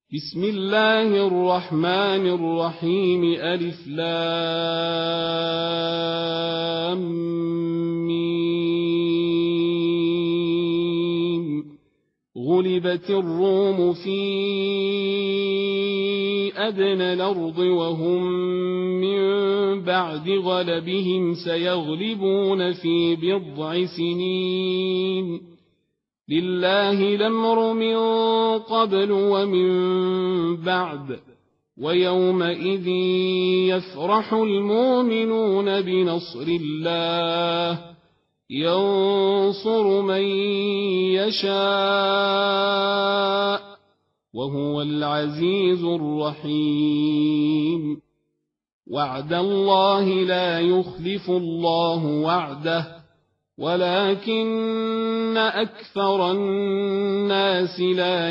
بسم الله الرحمن الرحيم ألف لام ميم غلبت الروم في أدنى الأرض وهم من بعد غلبهم سيغلبون في بضع سنين لله الأمر من قبل ومن بعد ويومئذ يفرح المؤمنون بنصر الله ينصر من يشاء وهو العزيز الرحيم وعد الله لا يخلف الله وعده ولكن أكثر الناس لا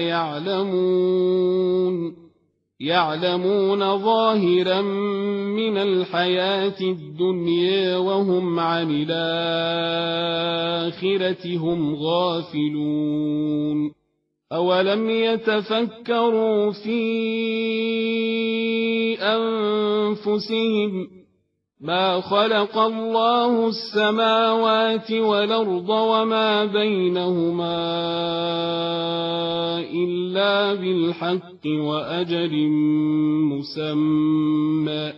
يعلمون ظاهرا من الحياة الدنيا وهم عن الآخرة هم غافلون أولم يتفكروا في أنفسهم ما خلق الله السماوات والأرض وما بينهما إلا بالحق وأجل مسمى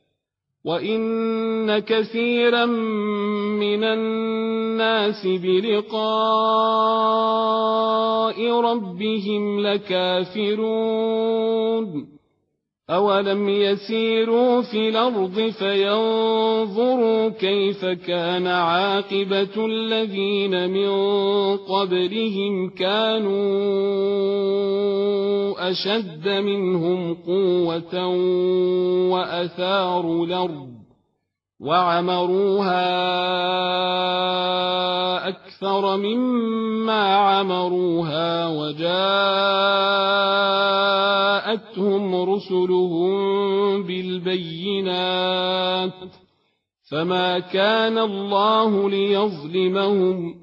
وإن كثيرا من الناس بلقاء ربهم لكافرون أولم يسيروا في الأرض فينظروا كيف كان عاقبة الذين من قبلهم كانوا أشد منهم قوة وأثاروا الأرض وعمروها أكثر مما عمروها وجاءتهم رسلهم بالبينات فما كان الله ليظلمهم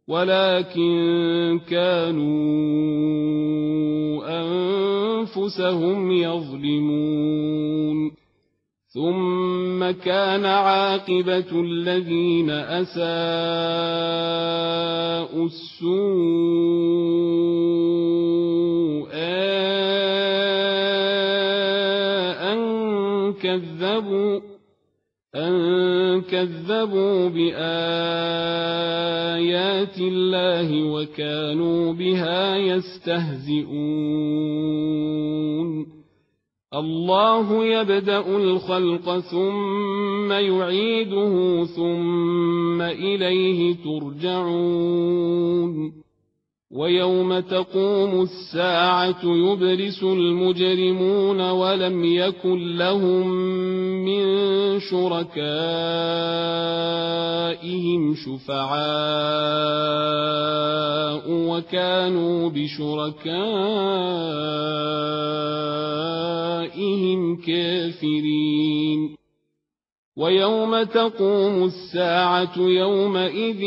ولكن كانوا أنفسهم يظلمون ثم كان عاقبة الذين أساءوا السوء أن كذبوا بآيات الله وكانوا بها يستهزئون الله يبدأ الخلق ثم يعيده ثم إليه ترجعون ويوم تقوم الساعة يبرس المجرمون ولم يكن لهم من شركائهم شفعاء وكانوا بشركائهم كافرين ويوم تقوم الساعة يومئذ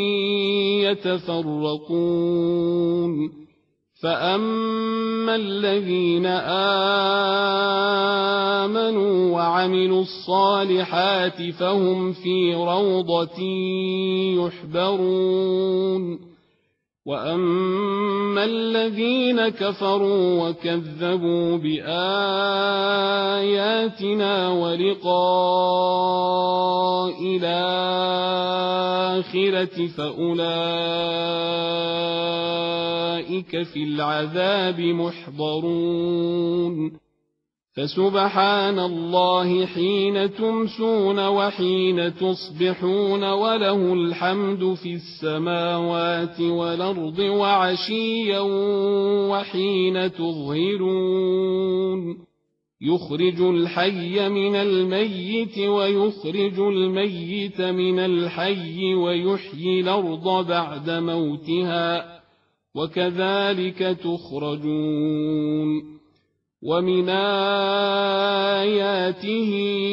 يتفرقون فأما الذين آمنوا وعملوا الصالحات فهم في روضة يحبرون وأما الذين كفروا وكذبوا بآياتنا ولقاء الآخرة فأولئك في العذاب محضرون فسبحان الله حين تمسون وحين تصبحون وله الحمد في السماوات والأرض وعشيا وحين تظهرون يخرج الحي من الميت ويخرج الميت من الحي ويحيي الأرض بعد موتها وكذلك تخرجون ومن آياته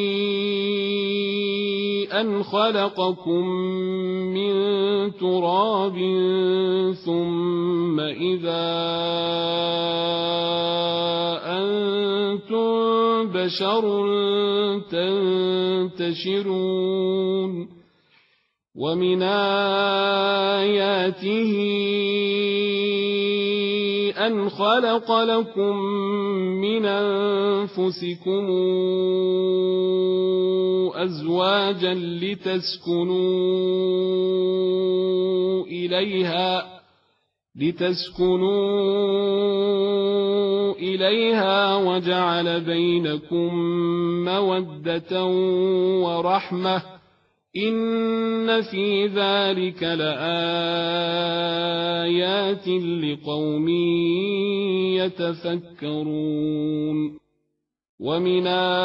أن خلقكم من تراب ثم إذا بشر تنتشرون ومن آياته أن خلق لكم من أنفسكم أزواجا لتسكنوا إليها وجعل بينكم مودة ورحمة إن في ذلك لآيات لقوم يتفكرون ومن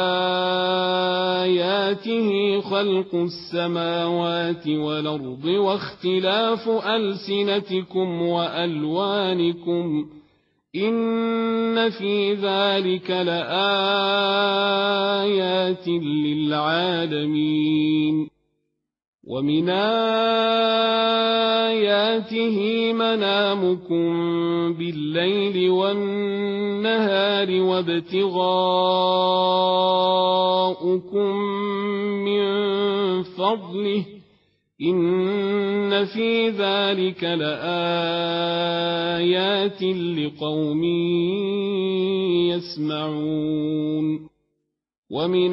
آياته خلق السماوات والأرض واختلاف ألسنتكم وألوانكم إن في ذلك لآيات للعالمين ومن آياته منامكم بالليل والنهار وابتغاؤكم من فضله إن في ذلك لآيات لقوم يسمعون ومن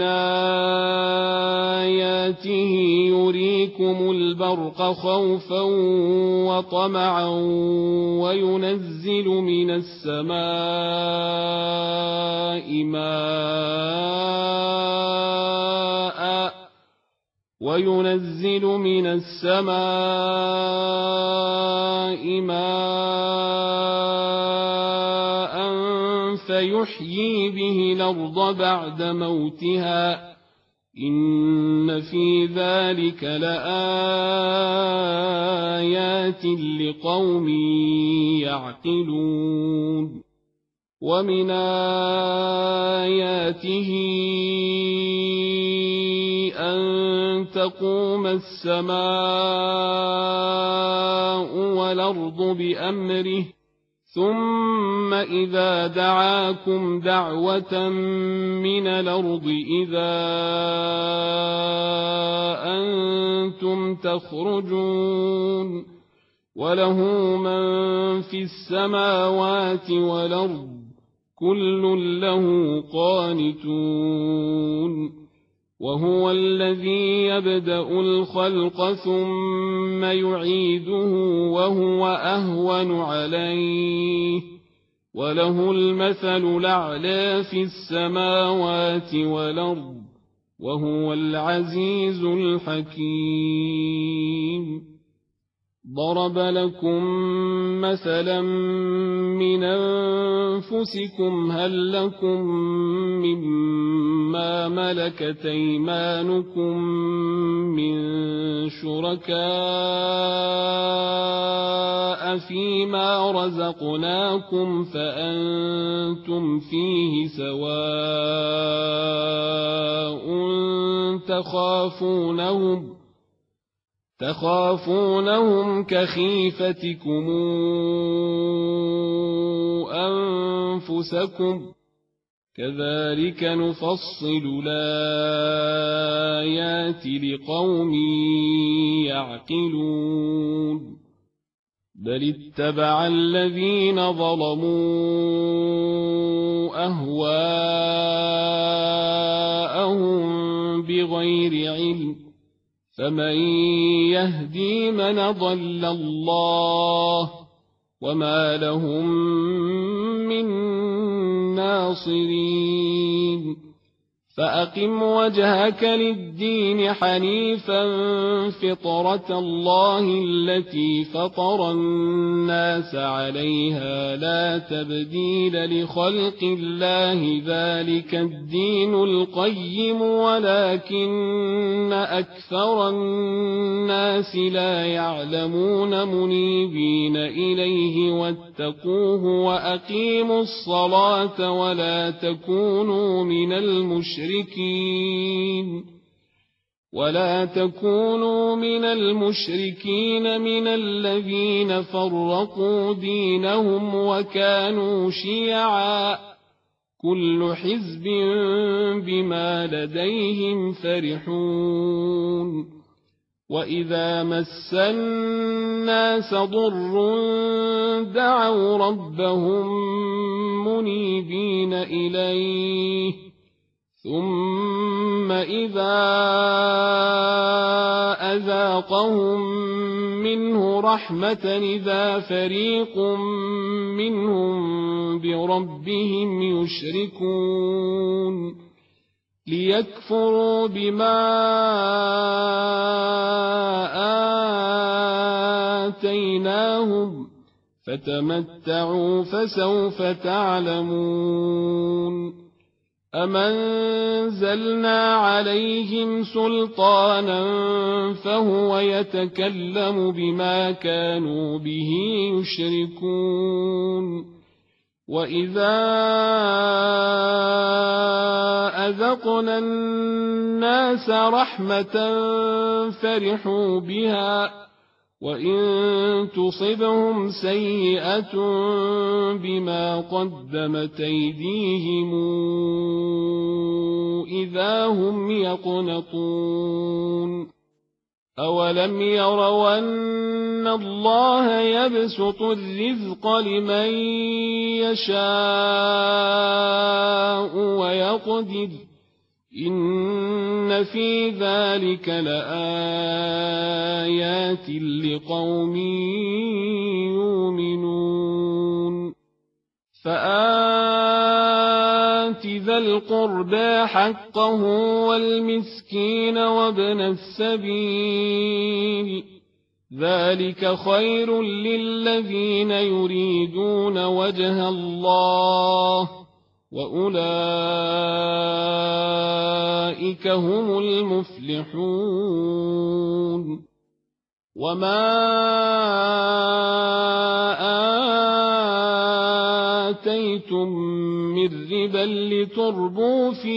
آياته يريكم البرق خوفا وطمعا وينزل من السماء ماء فيحيي به الأرض بعد موتها إن في ذلك لآيات لقوم يعقلون ومن آياته أن تقوم السماء والأرض بأمره ثم إذا دعاكم دعوة من الأرض إذا أنتم تخرجون وله من في السماوات والأرض كل له قانتون وهو الذي يبدأ الخلق ثم يعيده وهو أهون عليه وله المثل الأعلى في السماوات والأرض وهو العزيز الحكيم ضرب لكم مثلا من أنفسكم هل لكم مما ملكت أيمانكم من شركاء فيما رزقناكم فأنتم فيه سواء تخافونهم كخيفتكم أنفسكم كذلك نفصل الآيات لقوم يعقلون بل اتبع الذين ظلموا أهواءهم بغير علم فمن يهدي من ضل الله وما لهم من ناصرين فأقم وجهك للدين حنيفا فطرة الله التي فطر الناس عليها لا تبديل لخلق الله ذلك الدين القيم ولكن أكثر الناس لا يعلمون منيبين إليه واتقوه وأقيموا الصلاة ولا تكونوا من المشركين من الذين فرقوا دينهم وكانوا شيعا كل حزب بما لديهم فرحون وإذا مس الناس ضر دعوا ربهم منيبين إليه ثم إذا أذاقهم منه رحمة إذا فريق منهم بربهم يشركون ليكفروا بما آتيناهم فتمتعوا فسوف تعلمون أم أنزلنا عليهم سلطانا فهو يتكلم بما كانوا به يشركون وإذا أذقنا الناس رحمة فرحوا بها وإن تصبهم سيئة بما قدمت أيديهم إذا هم يقنطون أولم يروا أن الله يبسط الرزق لمن يشاء ويقدر إن في ذلك لآيات لقوم يؤمنون فآت ذا القربى حقه والمسكين وابن السبيل ذلك خير للذين يريدون وجه الله وأولئك هم المفلحون وما آتيتم من ربا لتربوا في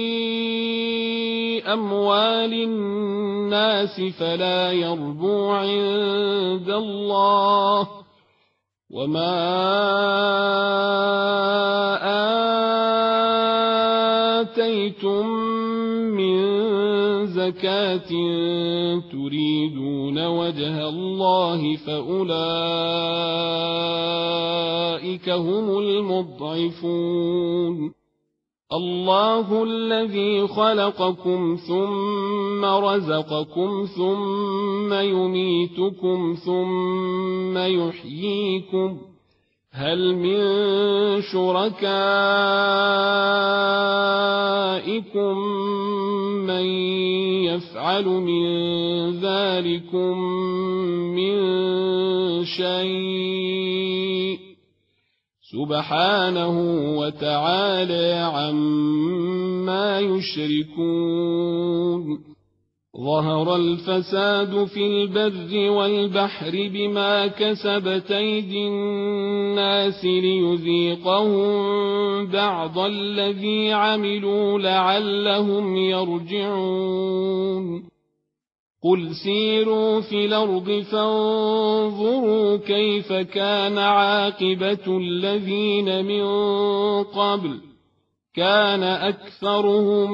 أموال الناس فلا يربو عند الله وما آتيتم من زكاة تريدون وجه الله فأولئك هم المضعفون الله الذي خلقكم ثم رزقكم ثم يميتكم ثم يحييكم هل من شركائكم من يفعل من ذلكم من شيء سبحانه وتعالى عما يشركون ظهر الفساد في البر والبحر بما كسبت أيدي الناس ليذيقهم بعض الذي عملوا لعلهم يرجعون قل سيروا في الأرض فانظروا كيف كان عاقبة الذين من قبل كان أكثرهم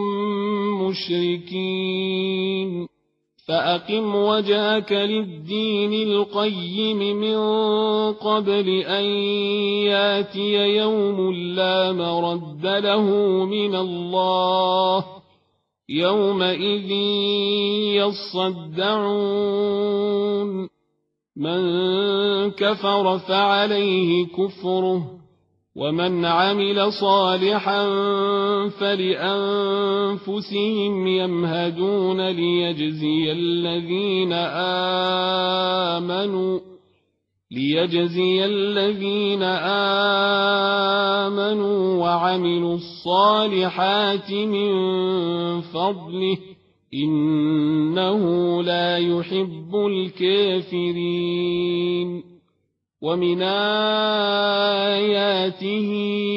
مشركين فأقم وجهك للدين القيم من قبل أن ياتي يوم لا مرد له من الله يومئذ يصدعون من كفر فعليه كفره ومن عمل صالحا فلأنفسهم يمهدون ليجزي الذين آمنوا وعملوا الصالحات من فضله إنه لا يحب الكافرين ومن آياته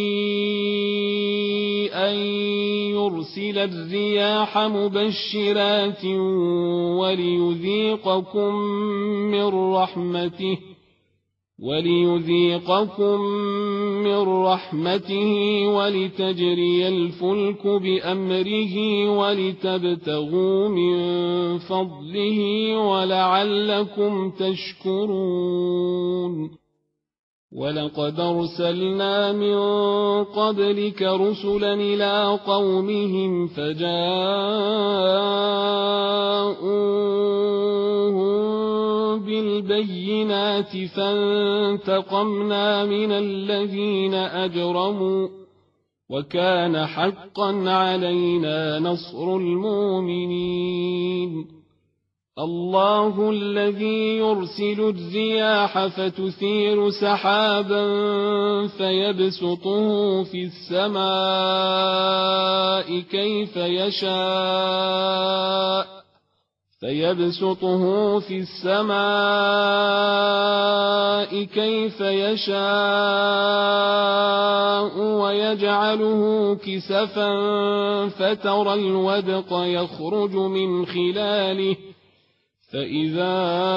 أن يرسل الرياح مبشرات وليذيقكم من رحمته وليذيقكم من رحمته ولتجري الفلك بأمره ولتبتغوا من فضله ولعلكم تشكرون ولقد أرسلنا من قبلك رسلا إلى قومهم فجاءوهم بالبينات فانتقمنا من الذين أجرموا وكان حقا علينا نصر المؤمنين الله الذي يرسل الرياح فتثير سحابا فيبسطه في السماء كيف يشاء ويجعله كسفا فترى الودق يخرج من خلاله فإذا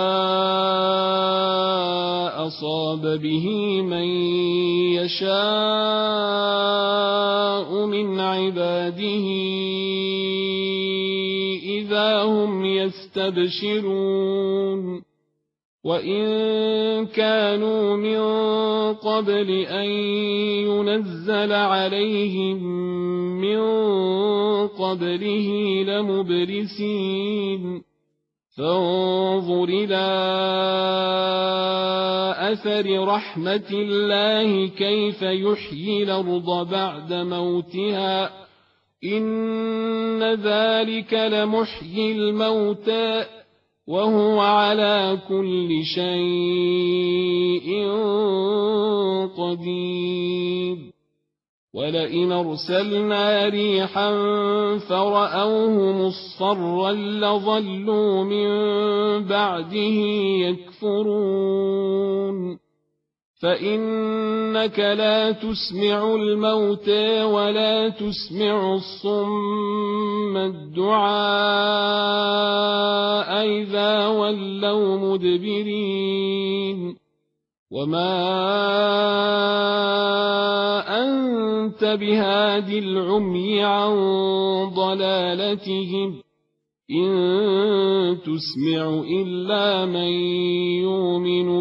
أصاب به من يشاء من عباده إذا هم يستبشرون وإن كانوا من قبل أن ينزل عليهم من قبله لمبلسين فانظر إلى أثر رحمة الله كيف يحيي الأرض بعد موتها إن ذلك لمحيي الموتى وهو على كل شيء قدير ولئن أرسلنا ريحا فرأوه مصفرا لظلوا من بعده يكفرون فإنك لا تسمع الموتى ولا تسمع الصم الدعاء إذا ولوا مدبرين وما أنت بهاد العمي عن ضلالتهم إن تسمع إلا من يؤمن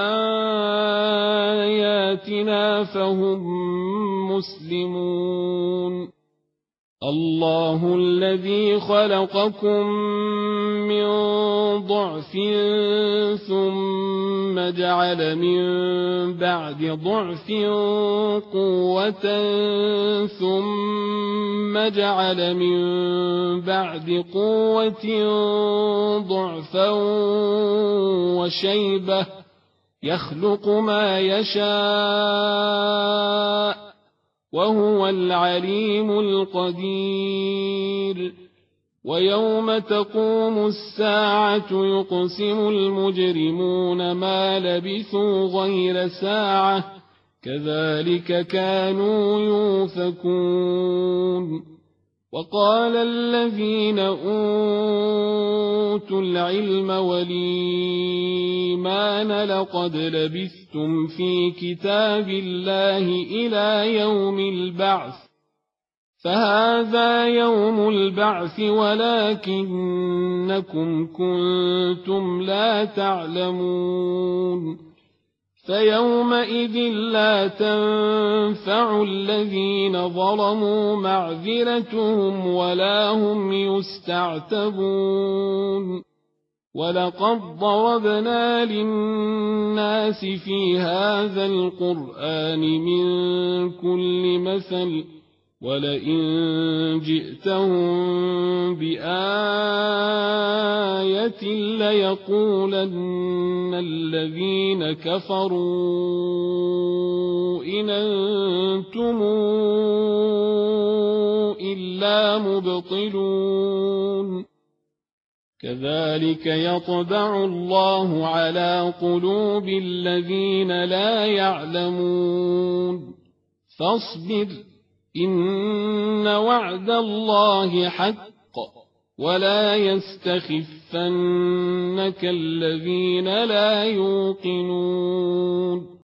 بآياتنا فهم مسلمون الله الذي خلقكم من ضعف ثم جعل من بعد ضعف قوة ثم جعل من بعد قوة ضعفا وشيبة يخلق ما يشاء وهو العليم القدير ويوم تقوم الساعة يقسم المجرمون ما لبثوا غير ساعة كذلك كانوا يؤفكون وقال الذين أوتوا العلم والإيمان لقد لبثتم في كتاب الله إلى يوم البعث فهذا يوم البعث ولكنكم كنتم لا تعلمون فيومئذ لا تنفع الذين ظلموا معذرتهم ولا هم يستعتبون ولقد ضربنا للناس في هذا القرآن من كل مثل ولئن جئتهم بآية ليقولن الذين كفروا إن أنتم إلا مبطلون كذلك يطبع الله على قلوب الذين لا يعلمون فاصبر إن وعد الله حق ولا يستخفنك الذين لا يوقنون